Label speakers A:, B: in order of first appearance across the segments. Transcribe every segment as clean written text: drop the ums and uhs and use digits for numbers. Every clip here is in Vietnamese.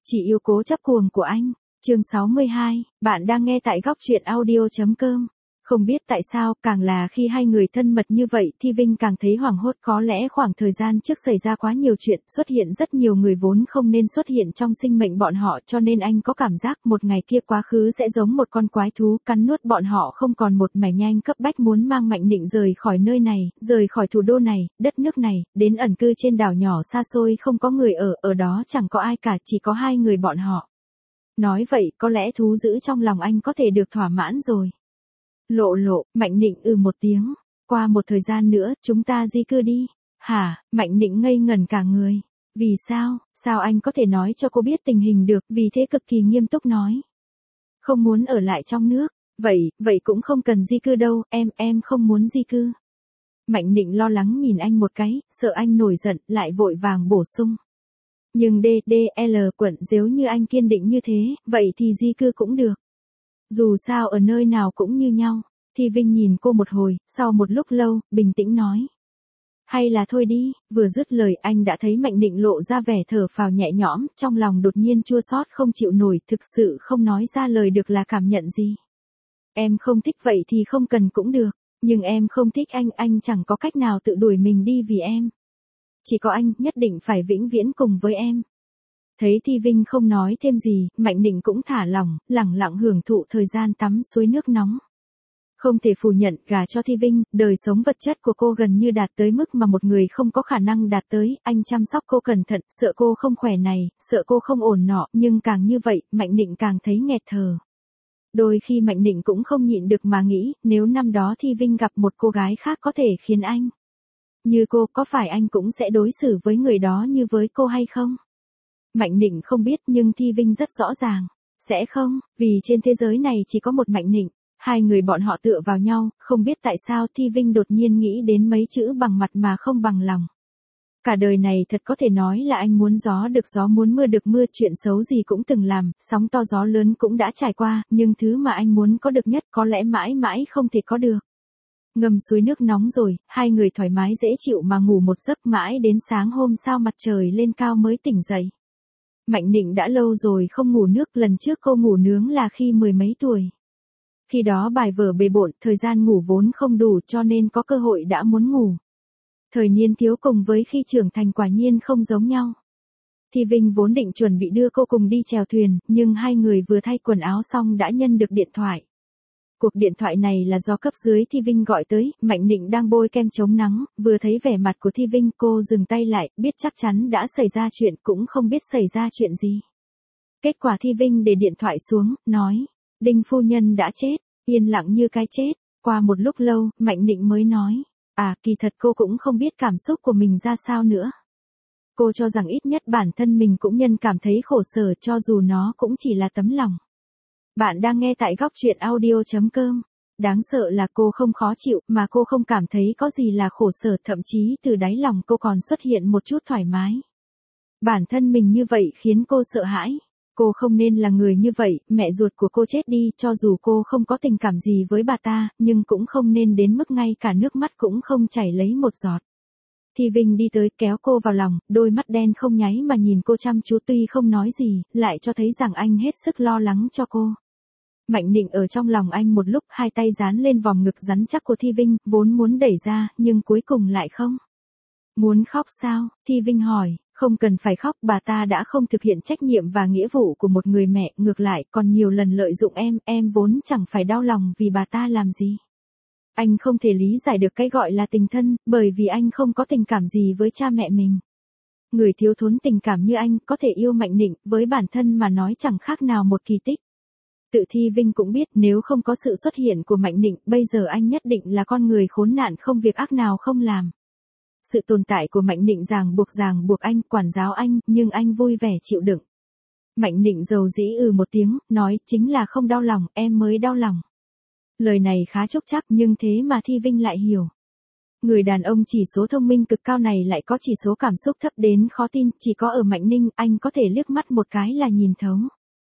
A: Chị yêu cố chấp cuồng của anh. Chương 62, bạn đang nghe tại góc truyện audio.com. Không biết tại sao, càng là khi hai người thân mật như vậy thì Vinh càng thấy hoảng hốt, có lẽ khoảng thời gian trước xảy ra quá nhiều chuyện, xuất hiện rất nhiều người vốn không nên xuất hiện trong sinh mệnh bọn họ, cho nên anh có cảm giác một ngày kia quá khứ sẽ giống một con quái thú cắn nuốt bọn họ không còn một mảy, nhanh cấp bách muốn mang Mạnh Nịnh rời khỏi nơi này, rời khỏi thủ đô này, đất nước này, đến ẩn cư trên đảo nhỏ xa xôi không có người ở đó chẳng có ai cả, chỉ có hai người bọn họ. Nói vậy, có lẽ thú dữ trong lòng anh có thể được thỏa mãn rồi. Lộ, Mạnh Nịnh một tiếng. Qua một thời gian nữa, chúng ta di cư đi. Hả? Mạnh Nịnh ngây ngẩn cả người. Vì sao? Sao anh có thể nói cho cô biết tình hình được? Vì thế cực kỳ nghiêm túc nói. Không muốn ở lại trong nước. Vậy cũng không cần di cư đâu, em không muốn di cư. Mạnh Nịnh lo lắng nhìn anh một cái, sợ anh nổi giận, lại vội vàng bổ sung. Nhưng DDL quận nếu như anh kiên định như thế, vậy thì di cư cũng được. Dù sao ở nơi nào cũng như nhau. Thì Vinh nhìn cô một hồi, sau một lúc lâu, bình tĩnh nói. Hay là thôi đi, vừa dứt lời anh đã thấy Mạnh Nịnh lộ ra vẻ thở phào nhẹ nhõm, trong lòng đột nhiên chua xót không chịu nổi, thực sự không nói ra lời được là cảm nhận gì. Em không thích vậy thì không cần cũng được, nhưng em không thích anh chẳng có cách nào tự đuổi mình đi vì em. Chỉ có anh nhất định phải vĩnh viễn cùng với em. Thấy Thi Vinh không nói thêm gì, Mạnh Nịnh cũng thả lỏng, lẳng lặng hưởng thụ thời gian tắm suối nước nóng. Không thể phủ nhận, gả cho Thi Vinh, đời sống vật chất của cô gần như đạt tới mức mà một người không có khả năng đạt tới, anh chăm sóc cô cẩn thận, sợ cô không khỏe này, sợ cô không ổn nọ, nhưng càng như vậy, Mạnh Nịnh càng thấy nghẹt thở. Đôi khi Mạnh Nịnh cũng không nhịn được mà nghĩ, nếu năm đó Thi Vinh gặp một cô gái khác có thể khiến anh như cô, có phải anh cũng sẽ đối xử với người đó như với cô hay không? Mạnh Nịnh không biết nhưng Thi Vinh rất rõ ràng. Sẽ không, vì trên thế giới này chỉ có một Mạnh Nịnh. Hai người bọn họ tựa vào nhau, không biết tại sao Thi Vinh đột nhiên nghĩ đến mấy chữ bằng mặt mà không bằng lòng. Cả đời này thật có thể nói là anh muốn gió được gió muốn mưa được mưa, chuyện xấu gì cũng từng làm, sóng to gió lớn cũng đã trải qua, nhưng thứ mà anh muốn có được nhất có lẽ mãi mãi không thể có được. Ngâm suối nước nóng rồi, hai người thoải mái dễ chịu mà ngủ một giấc mãi đến sáng hôm sau mặt trời lên cao mới tỉnh dậy. Mạnh Nịnh đã lâu rồi không ngủ nước, lần trước cô ngủ nướng là khi mười mấy tuổi. Khi đó bài vở bề bộn, thời gian ngủ vốn không đủ cho nên có cơ hội đã muốn ngủ. Thời niên thiếu cùng với khi trưởng thành quả nhiên không giống nhau. Thì Vinh vốn định chuẩn bị đưa cô cùng đi chèo thuyền, nhưng hai người vừa thay quần áo xong đã nhận được điện thoại. Cuộc điện thoại này là do cấp dưới Thi Vinh gọi tới, Mạnh Nịnh đang bôi kem chống nắng, vừa thấy vẻ mặt của Thi Vinh cô dừng tay lại, biết chắc chắn đã xảy ra chuyện, cũng không biết xảy ra chuyện gì. Kết quả Thi Vinh để điện thoại xuống, nói, Đinh phu nhân đã chết, yên lặng như cái chết. Qua một lúc lâu, Mạnh Nịnh mới nói, kỳ thật cô cũng không biết cảm xúc của mình ra sao nữa. Cô cho rằng ít nhất bản thân mình cũng cảm thấy khổ sở, cho dù nó cũng chỉ là tấm lòng. Bạn đang nghe tại góc truyện audio.com. Đáng sợ là cô không khó chịu, mà cô không cảm thấy có gì là khổ sở, thậm chí từ đáy lòng cô còn xuất hiện một chút thoải mái. Bản thân mình như vậy khiến cô sợ hãi. Cô không nên là người như vậy, mẹ ruột của cô chết đi, cho dù cô không có tình cảm gì với bà ta, nhưng cũng không nên đến mức ngay cả nước mắt cũng không chảy lấy một giọt. Thì Vinh đi tới kéo cô vào lòng, đôi mắt đen không nháy mà nhìn cô chăm chú, tuy không nói gì, lại cho thấy rằng anh hết sức lo lắng cho cô. Mạnh Nịnh ở trong lòng anh một lúc, hai tay dán lên vòng ngực rắn chắc của Thi Vinh, vốn muốn đẩy ra, nhưng cuối cùng lại không. Muốn khóc sao? Thi Vinh hỏi. Không cần phải khóc, bà ta đã không thực hiện trách nhiệm và nghĩa vụ của một người mẹ, ngược lại còn nhiều lần lợi dụng em vốn chẳng phải đau lòng vì bà ta làm gì. Anh không thể lý giải được cái gọi là tình thân, bởi vì anh không có tình cảm gì với cha mẹ mình. Người thiếu thốn tình cảm như anh có thể yêu Mạnh Nịnh, với bản thân mà nói chẳng khác nào một kỳ tích. Tự Thi Vinh cũng biết nếu không có sự xuất hiện của Mạnh Nịnh, bây giờ anh nhất định là con người khốn nạn không việc ác nào không làm. Sự tồn tại của Mạnh Nịnh ràng buộc anh, quản giáo anh, nhưng anh vui vẻ chịu đựng. Mạnh Nịnh dầu dĩ một tiếng, nói, chính là không đau lòng, em mới đau lòng. Lời này khá chốc chắc nhưng thế mà Thi Vinh lại hiểu. Người đàn ông chỉ số thông minh cực cao này lại có chỉ số cảm xúc thấp đến khó tin, chỉ có ở Mạnh Ninh anh có thể liếc mắt một cái là nhìn thấu.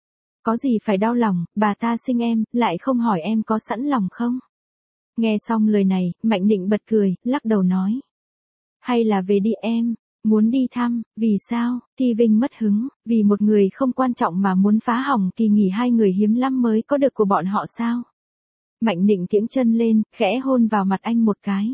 A: Có gì phải đau lòng, bà ta sinh em, lại không hỏi em có sẵn lòng không? Nghe xong lời này, Mạnh Nịnh bật cười, lắc đầu nói. Hay là về đi em, Muốn đi thăm, vì sao? Thi Vinh mất hứng, vì một người không quan trọng mà muốn phá hỏng kỳ nghỉ hai người hiếm lắm mới có được của bọn họ sao? Mạnh Nịnh kiễng chân lên, khẽ hôn vào mặt anh một cái.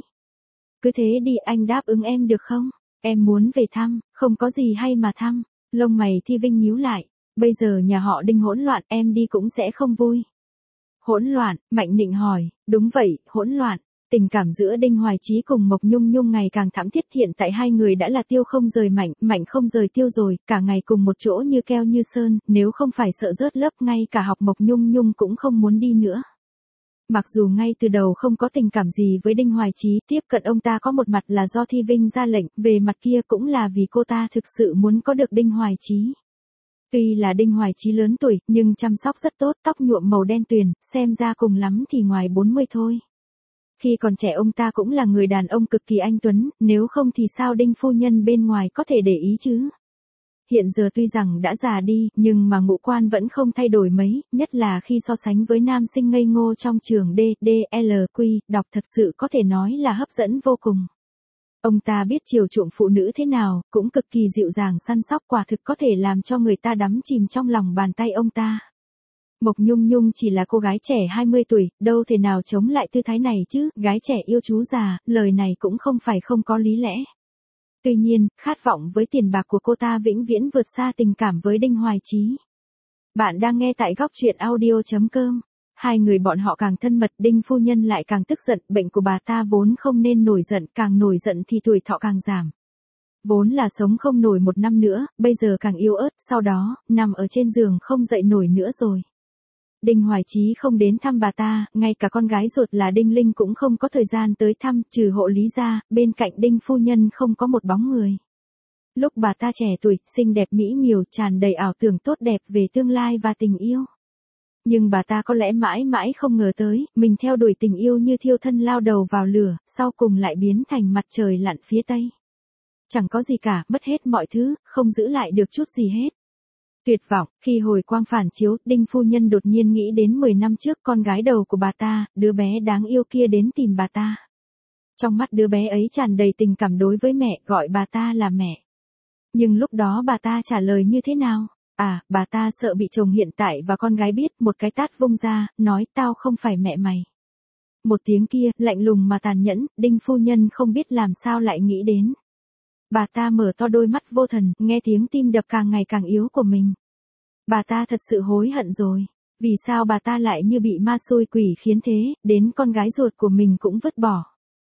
A: Cứ thế đi, anh đáp ứng em được không? Em muốn về thăm, không có gì hay mà thăm. Lông mày Thi Vinh nhíu lại. Bây giờ nhà họ Đinh hỗn loạn, em đi cũng sẽ không vui. Hỗn loạn? Mạnh Nịnh hỏi. Đúng vậy, hỗn loạn. Tình cảm giữa Đinh Hoài Chí cùng Mộc Nhung Nhung ngày càng thắm thiết, hiện tại hai người đã là tiêu không rời Mạnh, Mạnh không rời tiêu rồi, cả ngày cùng một chỗ như keo như sơn, nếu không phải sợ rớt lớp ngay cả học Mộc Nhung Nhung cũng không muốn đi nữa. Mặc dù ngay từ đầu không có tình cảm gì với Đinh Hoài Chí, tiếp cận ông ta có một mặt là do Thi Vinh ra lệnh, về mặt kia cũng là vì cô ta thực sự muốn có được Đinh Hoài Chí. Tuy là Đinh Hoài Chí lớn tuổi, nhưng chăm sóc rất tốt, tóc nhuộm màu đen tuyền, xem ra cùng lắm thì ngoài 40 thôi. Khi còn trẻ ông ta cũng là người đàn ông cực kỳ anh tuấn, nếu không thì sao Đinh phu nhân bên ngoài có thể để ý chứ? Hiện giờ tuy rằng đã già đi, nhưng mà ngũ quan vẫn không thay đổi mấy, nhất là khi so sánh với nam sinh ngây ngô trong trường DDLQ, đọc thật sự có thể nói là hấp dẫn vô cùng. Ông ta biết chiều chuộng phụ nữ thế nào, cũng cực kỳ dịu dàng săn sóc, quả thực có thể làm cho người ta đắm chìm trong lòng bàn tay ông ta. Mộc Nhung Nhung chỉ là cô gái trẻ 20 tuổi, đâu thể nào chống lại tư thái này chứ, gái trẻ yêu chú già, lời này cũng không phải không có lý lẽ. Tuy nhiên, khát vọng với tiền bạc của cô ta vĩnh viễn vượt xa tình cảm với Đinh Hoài Chí. Bạn đang nghe tại góc truyện audio.com. Hai người bọn họ càng thân mật, Đinh phu nhân lại càng tức giận, bệnh của bà ta vốn không nên nổi giận, càng nổi giận thì tuổi thọ càng giảm. Vốn là sống không nổi 1 năm nữa, bây giờ càng yếu ớt, sau đó, nằm ở trên giường không dậy nổi nữa rồi. Đinh Hoài Chí không đến thăm bà ta, ngay cả con gái ruột là Đinh Linh cũng không có thời gian tới thăm, trừ hộ lý ra, bên cạnh Đinh phu nhân không có một bóng người. Lúc bà ta trẻ tuổi, xinh đẹp mỹ miều, tràn đầy ảo tưởng tốt đẹp về tương lai và tình yêu. Nhưng bà ta có lẽ mãi mãi không ngờ tới, mình theo đuổi tình yêu như thiêu thân lao đầu vào lửa, sau cùng lại biến thành mặt trời lặn phía tây. Chẳng có gì cả, mất hết mọi thứ, không giữ lại được chút gì hết. Tuyệt vọng, khi hồi quang phản chiếu, Đinh phu nhân đột nhiên nghĩ đến 10 năm trước con gái đầu của bà ta, đứa bé đáng yêu kia đến tìm bà ta. Trong mắt đứa bé ấy tràn đầy tình cảm đối với mẹ, gọi bà ta là mẹ. Nhưng lúc đó bà ta trả lời như thế nào? À, bà ta sợ bị chồng hiện tại và con gái biết, một cái tát vung ra, nói tao không phải mẹ mày. Một tiếng kia, lạnh lùng mà tàn nhẫn, Đinh phu nhân không biết làm sao lại nghĩ đến. Bà ta mở to đôi mắt vô thần, nghe tiếng tim đập càng ngày càng yếu của mình. Bà ta thật sự hối hận rồi. Vì sao bà ta lại như bị ma xui quỷ khiến thế, đến con gái ruột của mình cũng vứt bỏ.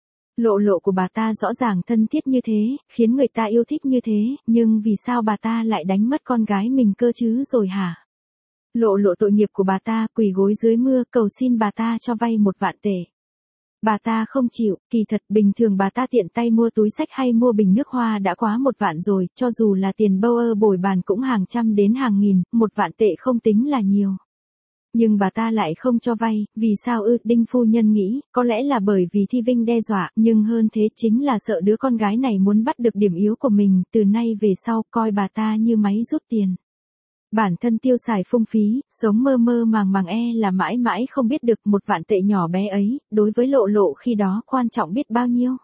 A: Lộ lộ của bà ta rõ ràng thân thiết như thế, khiến người ta yêu thích như thế, nhưng vì sao bà ta lại đánh mất con gái mình cơ chứ rồi hả? Lộ lộ tội nghiệp của bà ta, quỳ gối dưới mưa cầu xin bà ta cho vay 1 vạn tệ. Bà ta không chịu, kỳ thật bình thường bà ta tiện tay mua túi xách hay mua bình nước hoa đã quá 1 vạn rồi, cho dù là tiền bâu bồi bàn cũng hàng trăm đến hàng nghìn, 1 vạn tệ không tính là nhiều. Nhưng bà ta lại không cho vay, vì sao ư? Đinh phu nhân nghĩ, có lẽ là bởi vì Thi Vinh đe dọa, nhưng hơn thế chính là sợ đứa con gái này muốn bắt được điểm yếu của mình, từ nay về sau coi bà ta như máy rút tiền. Bản thân tiêu xài phung phí, sống mơ mơ màng là mãi mãi không biết được 1 vạn tệ nhỏ bé ấy, đối với lộ lộ khi đó quan trọng biết bao nhiêu.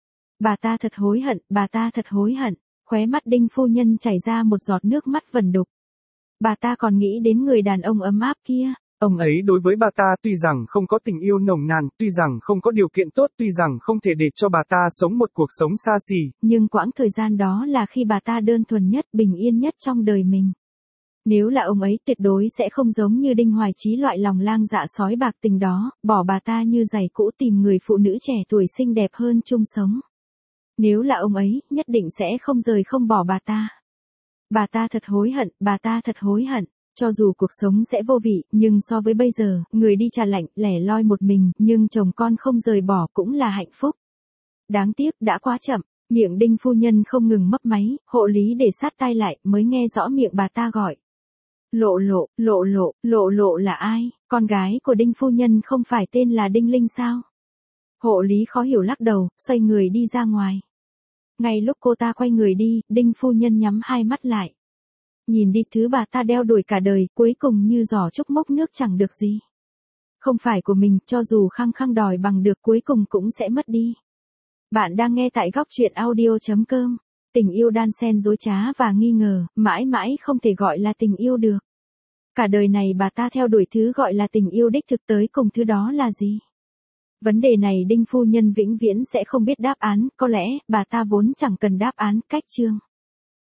A: Bà ta thật hối hận, bà ta thật hối hận, khóe mắt Đinh phu nhân chảy ra một giọt nước mắt vẩn đục. Bà ta còn nghĩ đến người đàn ông ấm áp kia.
B: Ông ấy đối với bà ta tuy rằng không có tình yêu nồng nàn, tuy rằng không có điều kiện tốt, tuy rằng không thể để cho bà ta sống một cuộc sống xa xỉ.
A: Nhưng quãng thời gian đó là khi bà ta đơn thuần nhất, bình yên nhất trong đời mình. Nếu là ông ấy tuyệt đối sẽ không giống như Đinh Hoài Chí loại lòng lang dạ sói bạc tình đó, bỏ bà ta như giày cũ tìm người phụ nữ trẻ tuổi xinh đẹp hơn chung sống. Nếu là ông ấy, nhất định sẽ không rời không bỏ bà ta. Bà ta thật hối hận, bà ta thật hối hận. Cho dù cuộc sống sẽ vô vị, nhưng so với bây giờ, người đi trà lạnh, lẻ loi một mình, nhưng chồng con không rời bỏ cũng là hạnh phúc. Đáng tiếc, đã quá chậm, miệng Đinh phu nhân không ngừng mấp máy, hộ lý để sát tai lại, mới nghe rõ miệng bà ta gọi. Lộ lộ, lộ lộ, lộ lộ là ai? Con gái của Đinh phu nhân không phải tên là Đinh Linh sao? Hộ lý khó hiểu lắc đầu, xoay người đi ra ngoài. Ngay lúc cô ta quay người đi, Đinh phu nhân nhắm hai mắt lại. Nhìn đi, thứ bà ta đeo đuổi cả đời, cuối cùng như giỏ trúc mốc nước chẳng được gì. Không phải của mình, cho dù khăng khăng đòi bằng được cuối cùng cũng sẽ mất đi. Bạn đang nghe tại góc truyện audio.com. Tình yêu đan xen dối trá và nghi ngờ, mãi mãi không thể gọi là tình yêu được. Cả đời này bà ta theo đuổi thứ gọi là tình yêu đích thực, tới cùng thứ đó là gì? Vấn đề này Đinh phu nhân vĩnh viễn sẽ không biết đáp án, có lẽ bà ta vốn chẳng cần đáp án, cách chương.